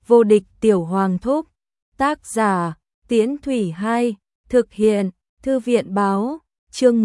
Vô địch tiểu hoàng thúc. Tác giả, Tiễn Thủy 2, thực hiện, Thư viện báo, chương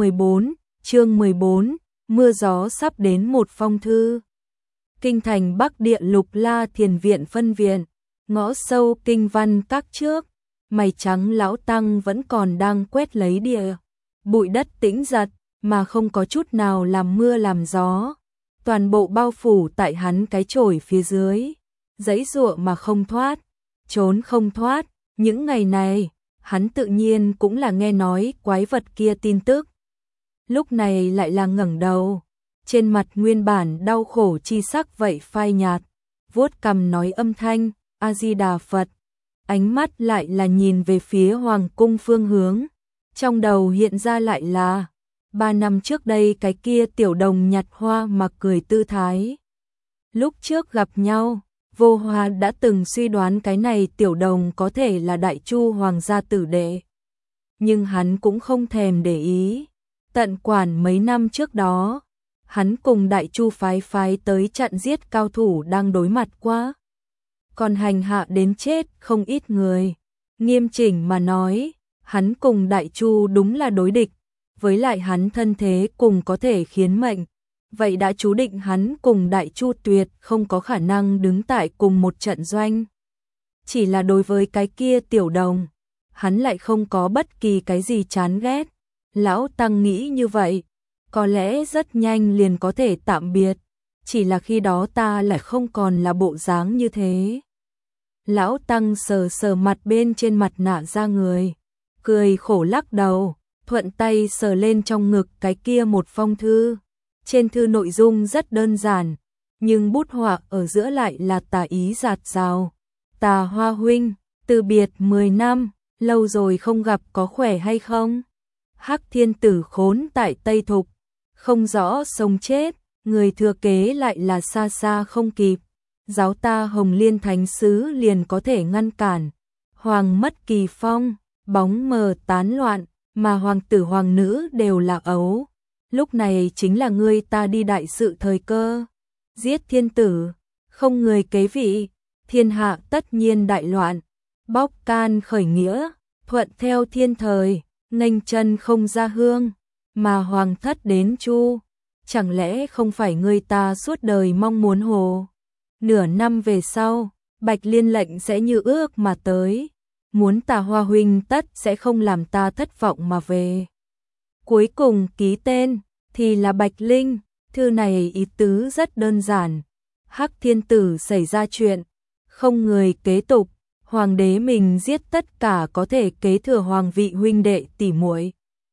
14, mưa gió sắp đến một phong thư. Kinh thành Bắc Địa Lục La Thiền Viện phân viện, ngõ sâu kinh văn các trước, mày trắng lão tăng vẫn còn đang quét lấy địa. Bụi đất tĩnh giật, mà không có chút nào làm mưa làm gió. Toàn bộ bao phủ tại hắn cái chổi phía dưới. Giãy giụa mà không thoát, trốn không thoát. Những ngày này, hắn tự nhiên cũng là nghe nói quái vật kia tin tức. Lúc này lại là ngẩng đầu. Trên mặt nguyên bản đau khổ chi sắc vậy phai nhạt. Vuốt cằm nói âm thanh, A-di-đà Phật. Ánh mắt lại là nhìn về phía hoàng cung phương hướng. Trong đầu hiện ra lại là 3 năm trước đây cái kia tiểu đồng nhặt hoa mà cười tư thái. Lúc trước gặp nhau, Vô Hoa đã từng suy đoán cái này tiểu đồng có thể là Đại Chu hoàng gia tử đệ. Nhưng hắn cũng không thèm để ý. Tận quản mấy năm trước đó, hắn cùng Đại Chu phái tới trận giết cao thủ đang đối mặt qua. Còn hành hạ đến chết không ít người. Nghiêm chỉnh mà nói, hắn cùng Đại Chu đúng là đối địch. Với lại hắn thân thế cùng có thể khiến mệnh. Vậy đã chú định hắn cùng Đại Chu tuyệt không có khả năng đứng tại cùng một trận doanh. Chỉ là đối với cái kia tiểu đồng, hắn lại không có bất kỳ cái gì chán ghét. Lão Tăng nghĩ như vậy, có lẽ rất nhanh liền có thể tạm biệt. Chỉ là khi đó ta lại không còn là bộ dáng như thế. Lão Tăng sờ mặt bên trên mặt nạ ra người, cười khổ lắc đầu, thuận tay sờ lên trong ngực cái kia một phong thư. Trên thư nội dung rất đơn giản, nhưng bút họa ở giữa lại là tà ý dạt dào. Tà Hoa huynh, từ biệt 10 năm, lâu rồi không gặp, có khỏe hay không? Hắc Thiên Tử khốn tại Tây Thục, không rõ sống chết, người thừa kế lại là xa xa không kịp. Giáo ta Hồng Liên Thánh Sứ liền có thể ngăn cản. Hoàng mất kỳ phong, bóng mờ tán loạn, mà hoàng tử hoàng nữ đều là ấu. Lúc này chính là ngươi ta đi đại sự thời cơ. Giết thiên tử, không người kế vị, thiên hạ tất nhiên đại loạn. Bóc can khởi nghĩa, thuận theo thiên thời, nghênh chân không ra hương, mà hoàng thất đến Chu. Chẳng lẽ không phải ngươi ta suốt đời mong muốn hồ? Nửa năm về sau, Bạch Liên lệnh sẽ như ước mà tới. Muốn Tà Hoa huynh tất sẽ không làm ta thất vọng mà về. Cuối cùng ký tên thì là Bạch Linh. Thư này ý tứ rất đơn giản. Hắc Thiên Tử xảy ra chuyện, không người kế tục, hoàng đế mình giết tất cả có thể kế thừa hoàng vị huynh đệ tỷ muội.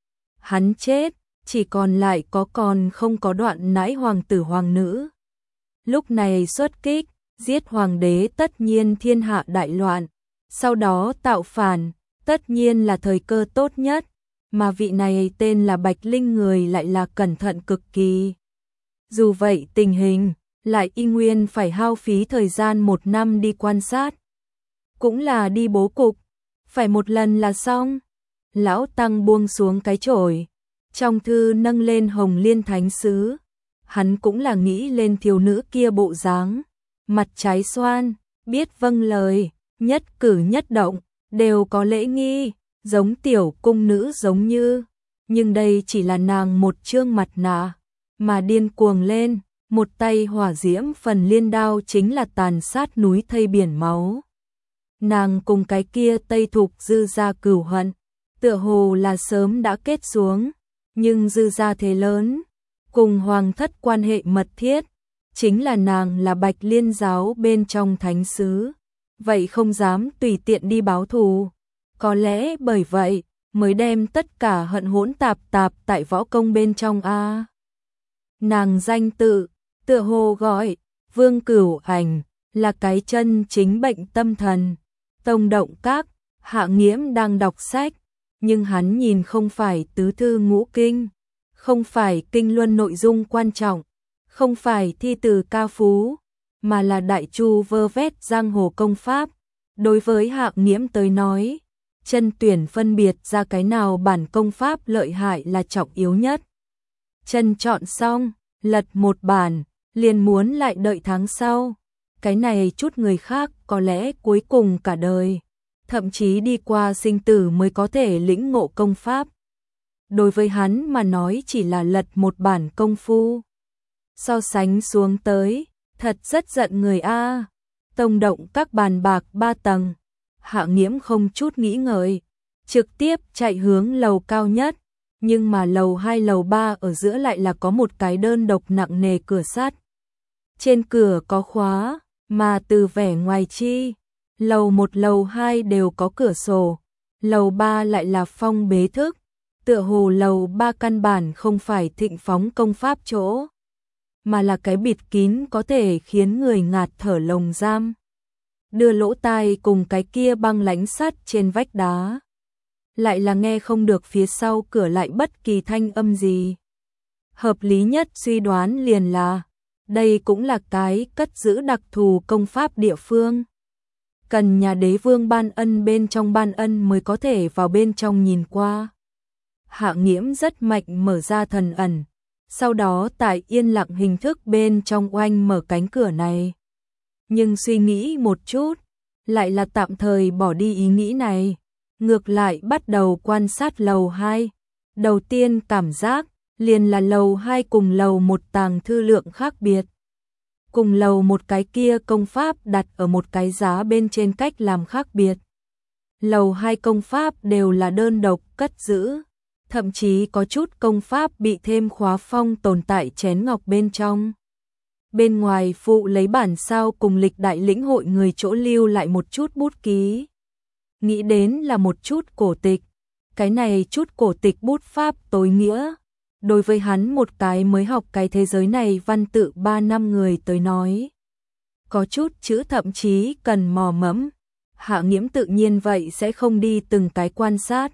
Hắn chết, chỉ còn lại có còn không có đoạn nãi hoàng tử hoàng nữ. Lúc này xuất kích, giết hoàng đế tất nhiên thiên hạ đại loạn. Sau đó tạo phản, tất nhiên là thời cơ tốt nhất, mà vị này tên là Bạch Linh người lại là cẩn thận cực kỳ. Dù vậy tình hình, lại y nguyên phải hao phí thời gian 1 năm đi quan sát. Cũng là đi bố cục, phải một lần là xong. Lão Tăng buông xuống cái chổi, trong thư nâng lên Hồng Liên Thánh Sứ. Hắn cũng là nghĩ lên thiếu nữ kia bộ dáng, mặt trái xoan, biết vâng lời. Nhất cử nhất động, đều có lễ nghi, giống tiểu cung nữ giống như. Nhưng đây chỉ là nàng một trương mặt nạ, mà điên cuồng lên, một tay hỏa diễm phần liên đao chính là tàn sát núi thây biển máu. Nàng cùng cái kia Tây Thục Dư gia cửu hận, tựa hồ là sớm đã kết xuống, nhưng Dư gia thế lớn, cùng hoàng thất quan hệ mật thiết, chính là nàng là Bạch Liên giáo bên trong thánh sứ. Vậy không dám tùy tiện đi báo thù. Có lẽ bởi vậy mới đem tất cả hận hỗn tạp tại võ công bên trong a. Nàng danh tự, tựa hồ gọi Vương Cửu Ảnh, là cái chân chính bệnh tâm thần. Tông Động Các, Hạ Nghiễm đang đọc sách, nhưng hắn nhìn không phải tứ thư ngũ kinh, không phải kinh luân nội dung quan trọng, không phải thi từ ca phú, mà là Đại Chu vơ vét giang hồ công pháp. Đối với Hạ Nghiễm tới nói, chân tuyển phân biệt ra cái nào bản công pháp lợi hại là trọng yếu nhất. Chân chọn xong, lật một bản, liền muốn lại đợi tháng sau. Cái này chút người khác có lẽ cuối cùng cả đời, thậm chí đi qua sinh tử mới có thể lĩnh ngộ công pháp. Đối với hắn mà nói chỉ là lật một bản công phu. So sánh xuống tới, thật rất giận người a. Tông động các bàn bạc 3 tầng, Hạ Nghiễm không chút nghĩ ngợi, trực tiếp chạy hướng lầu cao nhất, nhưng mà lầu 2 lầu 3 ở giữa lại là có một cái đơn độc nặng nề cửa sắt. Trên cửa có khóa, mà từ vẻ ngoài chi, lầu 1 lầu 2 đều có cửa sổ, lầu 3 lại là phong bế thức, tựa hồ lầu 3 căn bản không phải thịnh phóng công pháp chỗ, mà là cái bịt kín có thể khiến người ngạt thở lồng giam. Đưa lỗ tai cùng cái kia băng lãnh sắt trên vách đá, lại là nghe không được phía sau cửa lại bất kỳ thanh âm gì. Hợp lý nhất suy đoán liền là, đây cũng là cái cất giữ đặc thù công pháp địa phương. Cần nhà đế vương ban ân bên trong ban ân mới có thể vào bên trong nhìn qua. Hạ Nghiễm rất mạnh mở ra thần ẩn, sau đó tại yên lặng hình thức bên trong oanh mở cánh cửa này. Nhưng suy nghĩ một chút, lại là tạm thời bỏ đi ý nghĩ này, ngược lại bắt đầu quan sát lầu 2. Đầu tiên cảm giác, liền là lầu 2 cùng lầu 1 tàng thư lượng khác biệt. Cùng lầu 1 cái kia công pháp đặt ở một cái giá bên trên cách làm khác biệt. Lầu 2 công pháp đều là đơn độc cất giữ, thậm chí có chút công pháp bị thêm khóa phong tồn tại chén ngọc bên trong. Bên ngoài phụ lấy bản sao cùng lịch đại lĩnh hội người chỗ lưu lại một chút bút ký. Nghĩ đến là một chút cổ tịch, cái này chút cổ tịch bút pháp tối nghĩa. Đối với hắn một cái mới học cái thế giới này văn tự 3 năm người tới nói, có chút chữ thậm chí cần mò mẫm. Hạ Nghiễm tự nhiên vậy sẽ không đi từng cái quan sát.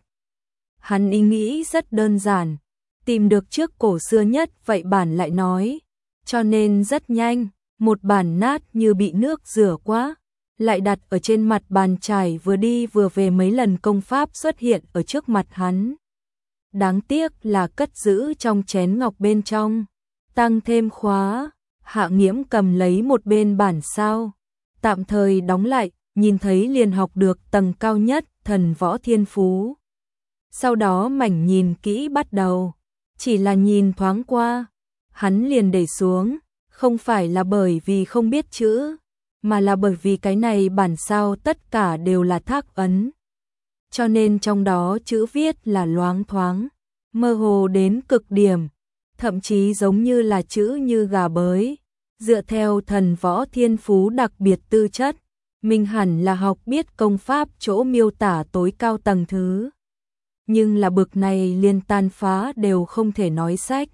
Hắn ý nghĩ rất đơn giản, tìm được trước cổ xưa nhất vậy bản lại nói, cho nên rất nhanh, một bản nát như bị nước rửa quá, lại đặt ở trên mặt bàn trải vừa đi vừa về mấy lần công pháp xuất hiện ở trước mặt hắn. Đáng tiếc là cất giữ trong chén ngọc bên trong, tăng thêm khóa. Hạ Nghiễm cầm lấy một bên bản sao, tạm thời đóng lại, nhìn thấy liền học được tầng cao nhất thần võ thiên phú. Sau đó mảnh nhìn kỹ bắt đầu, chỉ là nhìn thoáng qua, hắn liền để xuống, không phải là bởi vì không biết chữ, mà là bởi vì cái này bản sao tất cả đều là thác ấn. Cho nên trong đó chữ viết là loáng thoáng, mơ hồ đến cực điểm, thậm chí giống như là chữ như gà bới. Dựa theo thần võ thiên phú đặc biệt tư chất, mình hẳn là học biết công pháp chỗ miêu tả tối cao tầng thứ. Nhưng là bực này liền tàn phá đều không thể nói sách.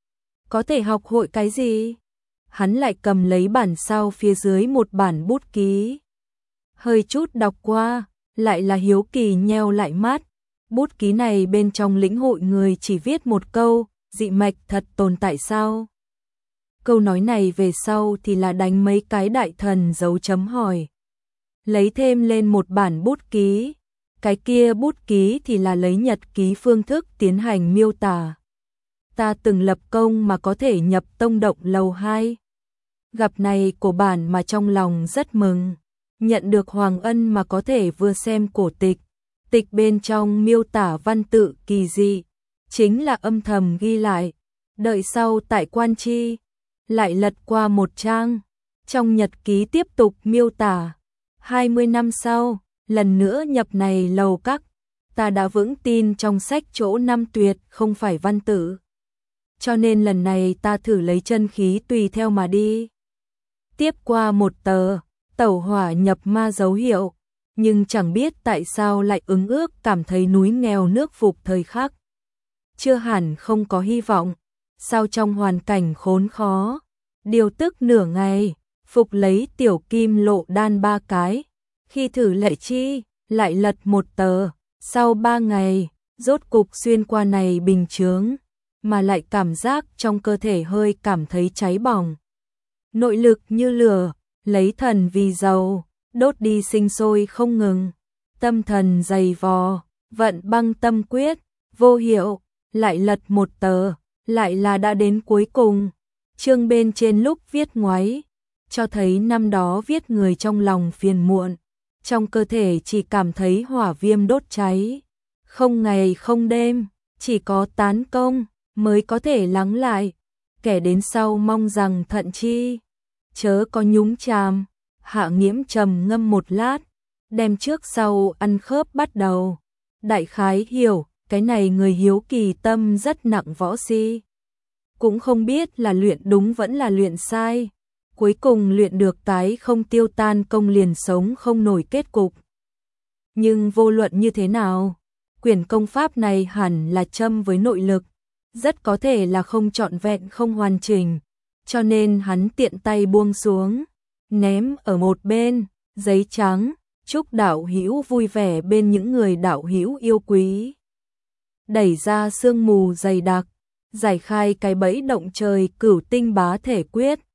Có thể học hội cái gì? Hắn lại cầm lấy bản sao phía dưới một bản bút ký. Hơi chút đọc qua, lại là hiếu kỳ nheo lại mắt. Bút ký này bên trong lĩnh hội người chỉ viết một câu, dị mạch thật tồn tại sao? Câu nói này về sau thì là đánh mấy cái đại thần dấu chấm hỏi. Lấy thêm lên một bản bút ký. Cái kia bút ký thì là lấy nhật ký phương thức tiến hành miêu tả. Ta từng lập công mà có thể nhập tông động lầu 2. Gặp này của bản mà trong lòng rất mừng. Nhận được hoàng ân mà có thể vừa xem cổ tịch. Tịch bên trong miêu tả văn tự kỳ dị. Chính là âm thầm ghi lại. Đợi sau tại quan chi. Lại lật qua một trang. Trong nhật ký tiếp tục miêu tả. 20 năm sau, lần nữa nhập này lầu các. Ta đã vững tin trong sách chỗ năm tuyệt không phải văn tử. Cho nên lần này ta thử lấy chân khí tùy theo mà đi. Tiếp qua một tờ, tẩu hỏa nhập ma dấu hiệu. Nhưng chẳng biết tại sao lại ứng ước cảm thấy núi nghèo nước phục thời khắc. Chưa hẳn không có hy vọng. Sao trong hoàn cảnh khốn khó. Điều tức nửa ngày, phục lấy tiểu kim lộ đan 3 cái. Khi thử lệ chi, lại lật một tờ. Sau 3 ngày, rốt cục xuyên qua này bình chướng, mà lại cảm giác trong cơ thể hơi cảm thấy cháy bỏng. Nội lực như lửa, lấy thần vì dầu, đốt đi sinh sôi không ngừng. Tâm thần dày vò, vận băng tâm quyết, vô hiệu, lại lật một tờ, lại là đã đến cuối cùng. Chương bên trên lúc viết ngoáy, cho thấy năm đó viết người trong lòng phiền muộn, trong cơ thể chỉ cảm thấy hỏa viêm đốt cháy, không ngày không đêm, chỉ có tán công mới có thể lắng lại, kẻ đến sau mong rằng thận chi, chớ có nhúng chàm. Hạ Nghiễm trầm ngâm một lát, đem trước sau ăn khớp bắt đầu, đại khái hiểu, cái này người hiếu kỳ tâm rất nặng võ si, cũng không biết là luyện đúng vẫn là luyện sai, cuối cùng luyện được cái không tiêu tan công liền sống không nổi kết cục. Nhưng vô luận như thế nào, quyển công pháp này hẳn là châm với nội lực, rất có thể là không trọn vẹn không hoàn chỉnh, cho nên hắn tiện tay buông xuống, ném ở một bên, giấy trắng, chúc đạo hữu vui vẻ bên những người đạo hữu yêu quý. Đẩy ra sương mù dày đặc, giải khai cái bẫy động trời Cửu Tinh Bá Thể Quyết,